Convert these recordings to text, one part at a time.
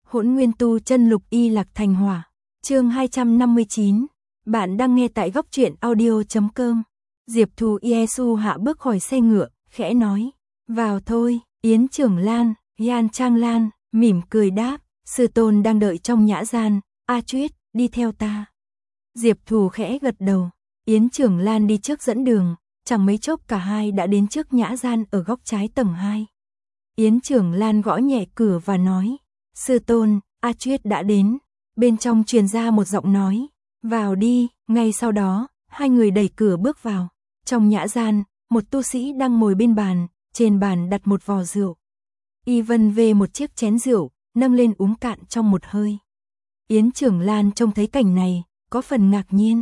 Hỗn Nguyên Tu Chân Lục Y Lạc Thành Hỏa. Chương 259. Bạn đang nghe tại góc truyện audio.com. Diệp Thù Iesu hạ bước khỏi xe ngựa, khẽ nói: "Vào thôi." Yến Trưởng Lan, Yan Trang Lan mỉm cười đáp: "Sư tôn đang đợi trong nhã gian, A Chuyết, đi theo ta." Diệp Thù khẽ gật đầu. Yến Trưởng Lan đi trước dẫn đường, chẳng mấy chốc cả hai đã đến trước nhã gian ở góc trái tầng 2. Yến Trưởng Lan gõ nhẹ cửa và nói: "Sư tôn, A Chuyết đã đến." Bên trong truyền ra một giọng nói: "Vào đi." Ngay sau đó, hai người đẩy cửa bước vào. Trong nhã gian, một tu sĩ đang ngồi bên bàn, trên bàn đặt một vò rượu. Y vân về một chiếc chén rượu, nâng lên uống cạn trong một hơi. Yến Trưởng Lan trông thấy cảnh này, có phần ngạc nhiên.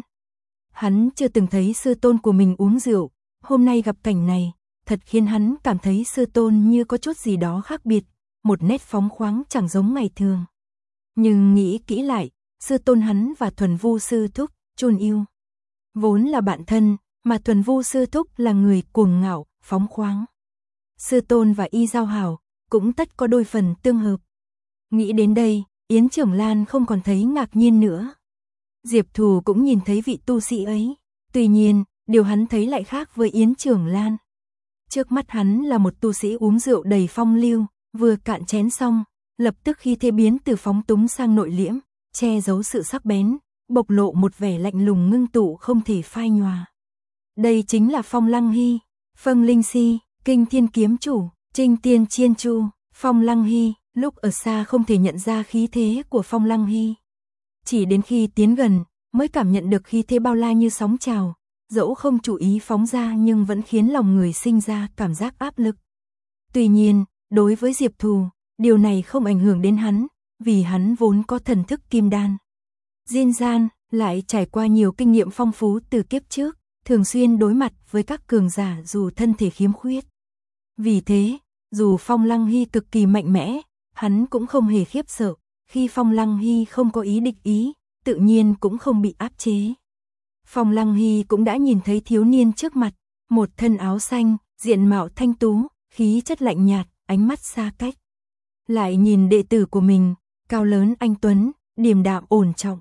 Hắn chưa từng thấy sư tôn của mình uống rượu, hôm nay gặp cảnh này, thật khiến hắn cảm thấy sư tôn như có chút gì đó khác biệt, một nét phóng khoáng chẳng giống ngày thường. Nhưng nghĩ kỹ lại, sư tôn hắn và Thuần Vu sư thúc, Chun Yêu, vốn là bạn thân, mà Thuần Vu sư thúc là người cuồng ngạo, phóng khoáng. Sư tôn và Y giao hảo, cũng tất có đôi phần tương hợp. Nghĩ đến đây, Yến Trưởng Lan không còn thấy ngạc nhiên nữa. Diệp Thù cũng nhìn thấy vị tu sĩ ấy, tuy nhiên, điều hắn thấy lại khác với Yến Trưởng Lan. Trước mắt hắn là một tu sĩ uống rượu đầy phong lưu, vừa cạn chén xong, lập tức khi thế biến từ phóng túng sang nội liễm, che giấu sự sắc bén, bộc lộ một vẻ lạnh lùng ngưng tụ không thể phai nhòa. Đây chính là Phong Lăng Hy, Phân Linh Si, Kinh Thiên Kiếm Chủ, Trinh Tiên Chiên Chu. Phong Lăng Hy, lúc ở xa không thể nhận ra khí thế của Phong Lăng Hy. Chỉ đến khi tiến gần, mới cảm nhận được khí thế bao la như sóng trào, dẫu không chú ý phóng ra nhưng vẫn khiến lòng người sinh ra cảm giác áp lực. Tuy nhiên, đối với Diệp Thù, điều này không ảnh hưởng đến hắn, vì hắn vốn có thần thức kim đan. Diên gian, lại trải qua nhiều kinh nghiệm phong phú từ kiếp trước, thường xuyên đối mặt với các cường giả dù thân thể khiếm khuyết. Vì thế, dù Phong Lăng Hy cực kỳ mạnh mẽ, hắn cũng không hề khiếp sợ, khi Phong Lăng Hy không có ý địch ý, tự nhiên cũng không bị áp chế. Phong Lăng Hy cũng đã nhìn thấy thiếu niên trước mặt, một thân áo xanh, diện mạo thanh tú, khí chất lạnh nhạt, ánh mắt xa cách. Lại nhìn đệ tử của mình, cao lớn anh tuấn, điềm đạm ổn trọng.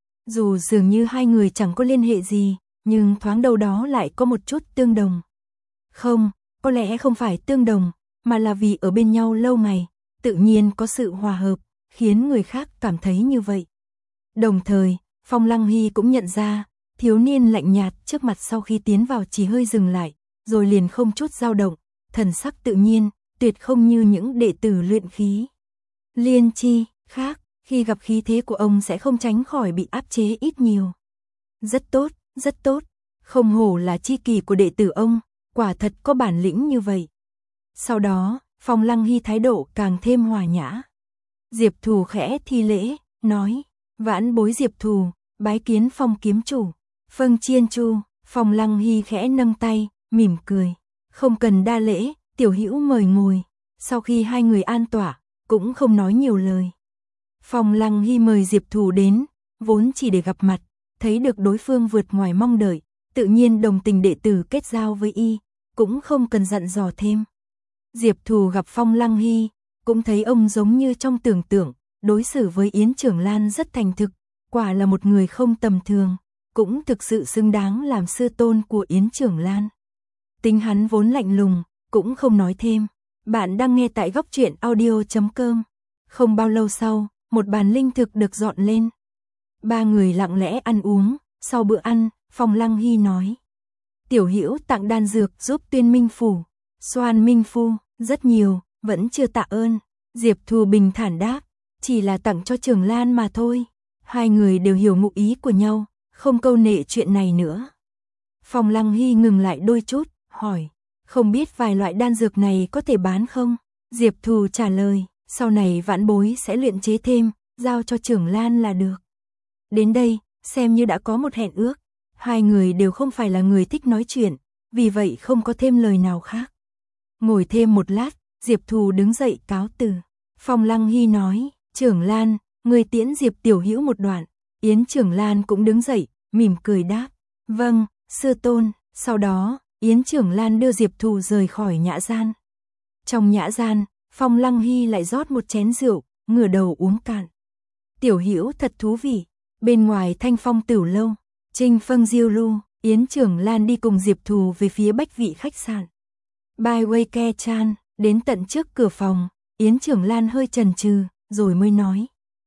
Dù dường như hai người chẳng có liên hệ gì, nhưng thoáng đâu đó lại có một chút tương đồng. Không, có lẽ không phải tương đồng, mà là vì ở bên nhau lâu ngày, tự nhiên có sự hòa hợp, khiến người khác cảm thấy như vậy. Đồng thời, Phong Lăng Hy cũng nhận ra, thiếu niên lạnh nhạt trước mặt sau khi tiến vào chỉ hơi dừng lại, rồi liền không chút dao động, thần sắc tự nhiên, tuyệt không như những đệ tử luyện khí. Liên chi, khác, khi gặp khí thế của ông sẽ không tránh khỏi bị áp chế ít nhiều. Rất tốt, rất tốt, không hổ là chi kỷ của đệ tử ông, quả thật có bản lĩnh như vậy. Sau đó, Phong Lăng Hy thái độ càng thêm hòa nhã. Diệp Thù khẽ thi lễ, nói: "Vãn bối Diệp Thù, bái kiến Phong kiếm chủ." Phân Chiên Chu. Phong Lăng Hy khẽ nâng tay, mỉm cười: "Không cần đa lễ, tiểu hữu mời ngồi." Sau khi hai người an tọa, cũng không nói nhiều lời. Phong Lăng Hy mời Diệp Thù đến, vốn chỉ để gặp mặt, thấy được đối phương vượt ngoài mong đợi, tự nhiên đồng tình đệ tử kết giao với y, cũng không cần dặn dò thêm. Diệp Thù gặp Phong Lăng Hy, cũng thấy ông giống như trong tưởng tượng, đối xử với Yến Trưởng Lan rất thành thực, quả là một người không tầm thường, cũng thực sự xứng đáng làm sư tôn của Yến Trưởng Lan. Tính hắn vốn lạnh lùng, cũng không nói thêm. Bạn đang nghe tại góc truyện audio.com. Không bao lâu sau, một bàn linh thực được dọn lên. Ba người lặng lẽ ăn uống, sau bữa ăn, Phong Lăng Hy nói: "Tiểu hữu tặng đan dược giúp Tuyên Minh phủ, Xoan Minh phu, rất nhiều, vẫn chưa tạ ơn." Diệp Thù bình thản đáp: "Chỉ là tặng cho Trưởng Lan mà thôi." Hai người đều hiểu ngụ ý của nhau, không câu nệ chuyện này nữa. Phong Lăng Hy ngừng lại đôi chút, hỏi: "Không biết vài loại đan dược này có thể bán không?" Diệp Thù trả lời: "Sau này vãn bối sẽ luyện chế thêm, giao cho Trưởng Lan là được." Đến đây, xem như đã có một hẹn ước. Hai người đều không phải là người thích nói chuyện, vì vậy không có thêm lời nào khác. Ngồi thêm một lát, Diệp Thù đứng dậy cáo từ. Phong Lăng Hy nói: "Trưởng Lan, người tiễn Diệp tiểu hữu một đoạn." Yến Trưởng Lan cũng đứng dậy, mỉm cười đáp: "Vâng, sư tôn." Sau đó, Yến Trưởng Lan đưa Diệp Thù rời khỏi nhã gian. Trong nhã gian, Phong Lăng Hy lại rót một chén rượu, ngửa đầu uống cạn. Tiểu Hữu thật thú vị. Bên ngoài Thanh Phong Tửu lâu, Trinh Phâng Diêu Lu, Yến Trưởng Lan đi cùng Diệp Thù về phía Bách Vị khách sạn. Bai Wei Ke Chan, đến tận trước cửa phòng, Yến Trưởng Lan hơi chần chừ, rồi mới nói.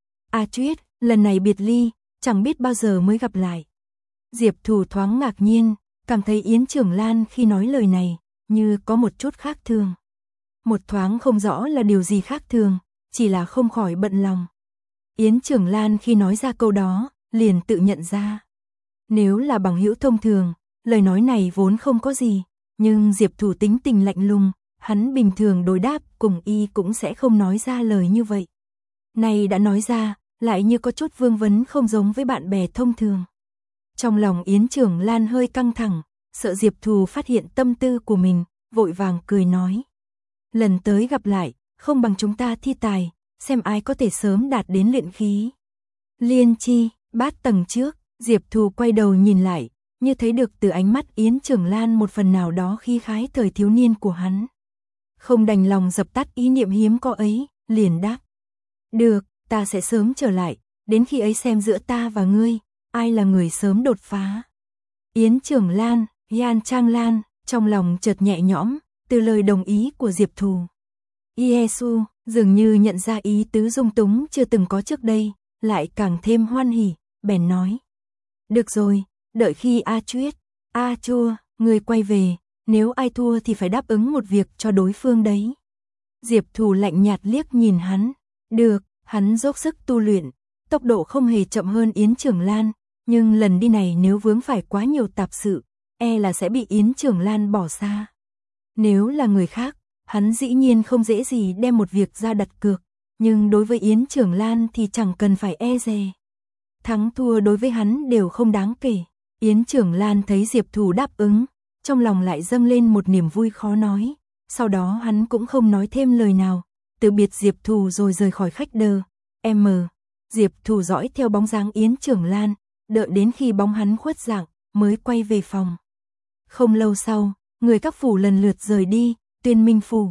A Tuyết, lần này biệt ly, chẳng biết bao giờ mới gặp lại. Diệp Thù thoáng ngạc nhiên, cảm thấy Yến Trưởng Lan khi nói lời này, như có một chút khác thường. Một thoáng không rõ là điều gì khác thường, chỉ là không khỏi bận lòng. Yến Trưởng Lan khi nói ra câu đó, liền tự nhận ra. Nếu là bằng hữu thông thường, lời nói này vốn không có gì, nhưng Diệp Thù tính tình lạnh lùng, hắn bình thường đối đáp cùng y cũng sẽ không nói ra lời như vậy. Này đã nói ra, lại như có chút vương vấn không giống với bạn bè thông thường. Trong lòng Yến Trưởng Lan hơi căng thẳng, sợ Diệp Thù phát hiện tâm tư của mình, vội vàng cười nói. Lần tới gặp lại, không bằng chúng ta thi tài, xem ai có thể sớm đạt đến luyện khí. Liên chi, bát tầng trước, Diệp Thù quay đầu nhìn lại, như thấy được từ ánh mắt Yến Trưởng Lan một phần nào đó khí khái thời thiếu niên của hắn. Không đành lòng dập tắt ý niệm hiếm có ấy, liền đáp. Được, ta sẽ sớm trở lại, đến khi ấy xem giữa ta và ngươi, ai là người sớm đột phá. Yến Trưởng Lan, Yan Trang Lan, trong lòng chợt nhẹ nhõm, từ lời đồng ý của Diệp Thù. Yesu, dường như nhận ra ý tứ dung túng chưa từng có trước đây, lại càng thêm hoan hỉ, bèn nói. Được rồi, đợi khi A Tuyết, A Chua, ngươi quay về, nếu ai thua thì phải đáp ứng một việc cho đối phương đấy. Diệp Thù lạnh nhạt liếc nhìn hắn. Được, hắn dốc sức tu luyện, tốc độ không hề chậm hơn Yến Trưởng Lan, nhưng lần đi này nếu vướng phải quá nhiều tạp sự, e là sẽ bị Yến Trưởng Lan bỏ xa. Nếu là người khác, hắn dĩ nhiên không dễ gì đem một việc ra đặt cược, nhưng đối với Yến Trưởng Lan thì chẳng cần phải e dè. Thắng thua đối với hắn đều không đáng kể. Yến Trưởng Lan thấy Diệp Thù đáp ứng, trong lòng lại dâng lên một niềm vui khó nói, sau đó hắn cũng không nói thêm lời nào, từ biệt Diệp Thù rồi rời khỏi khách đờ. Diệp Thù dõi theo bóng dáng Yến Trưởng Lan, đợi đến khi bóng hắn khuất dạng, mới quay về phòng. Không lâu sau, người các phủ lần lượt rời đi, Tuyên Minh Phủ,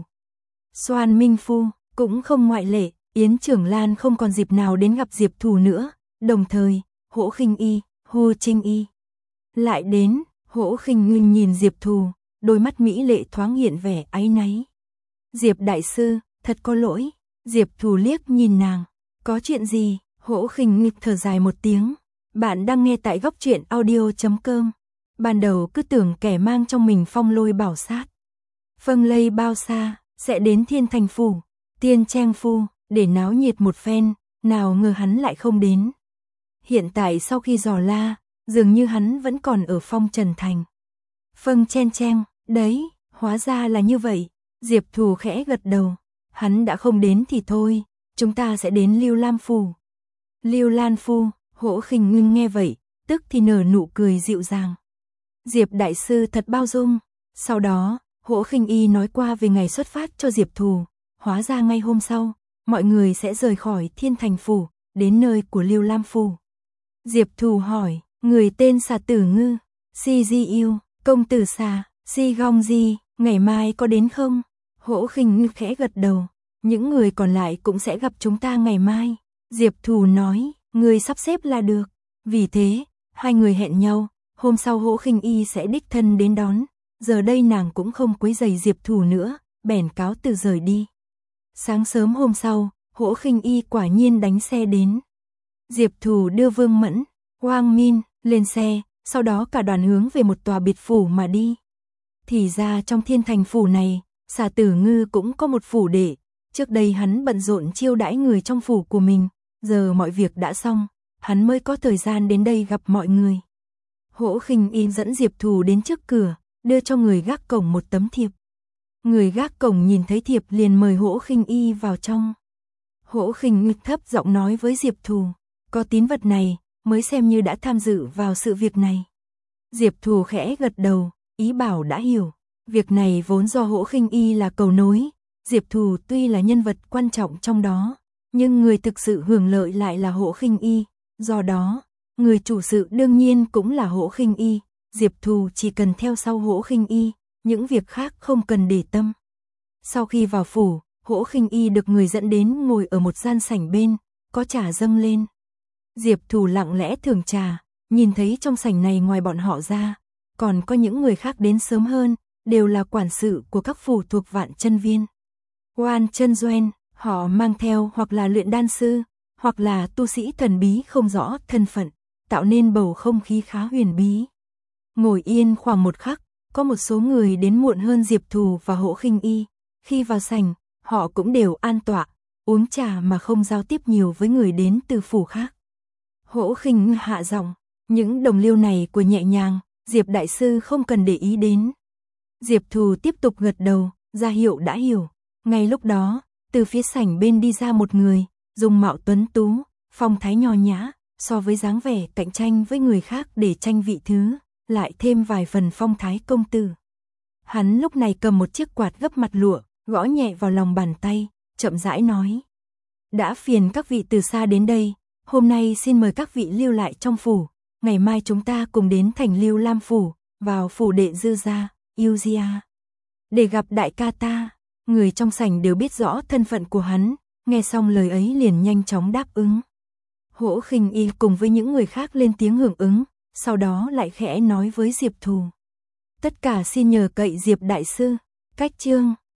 Xoan Minh Phu, cũng không ngoại lệ, Yến Trưởng Lan không còn dịp nào đến gặp Diệp Thù nữa, đồng thời, Hỗ Khinh Y, Hu Trinh Y. Lại đến, Hỗ Khinh Ngưng nhìn Diệp Thù, đôi mắt mỹ lệ thoáng hiện vẻ áy náy. Diệp đại sư, thật có lỗi. Diệp Thù liếc nhìn nàng. Có chuyện gì? Hỗ Khinh Ngưng thở dài một tiếng. Bạn đang nghe tại góc truyện audio.com. Ban đầu cứ tưởng kẻ mang trong mình phong lôi bảo sát Phâng lây bao xa, sẽ đến Thiên Thành Phủ, Tiên Trang Phu, để náo nhiệt một phen, nào ngờ hắn lại không đến. Hiện tại sau khi dò la, dường như hắn vẫn còn ở Phong Trần Thành. Phâng chen chen, đấy, hóa ra là như vậy. Diệp Thù khẽ gật đầu. Hắn đã không đến thì thôi, chúng ta sẽ đến Lưu Lam Phủ. Lưu Lan Phu, Hỗ Khinh Ngưng nghe vậy, tức thì nở nụ cười dịu dàng. Diệp đại sư thật bao dung. Sau đó, Hỗ Khinh Y nói qua về ngày xuất phát cho Diệp Thù. Hóa ra ngay hôm sau, mọi người sẽ rời khỏi Thiên Thành Phủ, đến nơi của Lưu Lam Phủ. Diệp Thù hỏi, người tên Xà Tử Ngư, Si Di Yêu, công tử Xà, Si Gong Di, ngày mai có đến không? Hỗ Khinh Ngư khẽ gật đầu, những người còn lại cũng sẽ gặp chúng ta ngày mai. Diệp Thù nói, người sắp xếp là được. Vì thế, hai người hẹn nhau, hôm sau Hỗ Khinh Y sẽ đích thân đến đón. Giờ đây nàng cũng không quấy rầy Diệp Thù nữa, bèn cáo từ rời đi. Sáng sớm hôm sau, Hỗ Khinh Y quả nhiên đánh xe đến. Diệp Thù đưa Vương Mẫn, Wang Min lên xe, sau đó cả đoàn hướng về một tòa biệt phủ mà đi. Thì ra trong Thiên Thành Phủ này, Xà Tử Ngư cũng có một phủ đệ. Trước đây hắn bận rộn chiêu đãi người trong phủ của mình, giờ mọi việc đã xong, hắn mới có thời gian đến đây gặp mọi người. Hỗ Khinh Y dẫn Diệp Thù đến trước cửa, đưa cho người gác cổng một tấm thiệp. Người gác cổng nhìn thấy thiệp liền mời Hỗ Khinh Y vào trong. Hỗ Khinh Y thấp giọng nói với Diệp Thù, có tín vật này, mới xem như đã tham dự vào sự việc này. Diệp Thù khẽ gật đầu, ý bảo đã hiểu. Việc này vốn do Hỗ Khinh Y là cầu nối. Diệp Thù tuy là nhân vật quan trọng trong đó, nhưng người thực sự hưởng lợi lại là Hỗ Khinh Y. Do đó, người chủ sự đương nhiên cũng là Hỗ Khinh Y. Diệp Thù chỉ cần theo sau Hỗ Khinh Y, những việc khác không cần để tâm. Sau khi vào phủ, Hỗ Khinh Y được người dẫn đến ngồi ở một gian sảnh bên, có trà dâng lên. Diệp Thù lặng lẽ thưởng trà, nhìn thấy trong sảnh này ngoài bọn họ ra, còn có những người khác đến sớm hơn, đều là quản sự của các phủ thuộc Vạn Chân Viên. Oan Chân Doen, họ mang theo hoặc là luyện đan sư, hoặc là tu sĩ thần bí không rõ thân phận, tạo nên bầu không khí khá huyền bí. Ngồi yên khoảng một khắc, có một số người đến muộn hơn Diệp Thù và Hỗ Khinh Y. Khi vào sảnh, họ cũng đều an tọa, uống trà mà không giao tiếp nhiều với người đến từ phủ khác. Hỗ Khinh hạ giọng, những đồng liêu này của nhẹ nhàng, Diệp đại sư không cần để ý đến. Diệp Thù tiếp tục gật đầu, ra hiệu đã hiểu. Ngay lúc đó, từ phía sảnh bên đi ra một người, dung mạo tuấn tú, phong thái nho nhã, so với dáng vẻ cạnh tranh với người khác để tranh vị thứ, lại thêm vài phần phong thái công tử. Hắn lúc này cầm một chiếc quạt gấp mặt lụa, gõ nhẹ vào lòng bàn tay, chậm rãi nói. Đã phiền các vị từ xa đến đây, hôm nay xin mời các vị lưu lại trong phủ, ngày mai chúng ta cùng đến thành Lưu Lam phủ, vào phủ đệ Dư gia, Yugia, để gặp đại ca ta. Người trong sảnh đều biết rõ thân phận của hắn, nghe xong lời ấy liền nhanh chóng đáp ứng. Hỗ Khinh Y cùng với những người khác lên tiếng hưởng ứng, sau đó lại khẽ nói với Diệp Thù. Tất cả xin nhờ cậy Diệp đại sư. Cách chương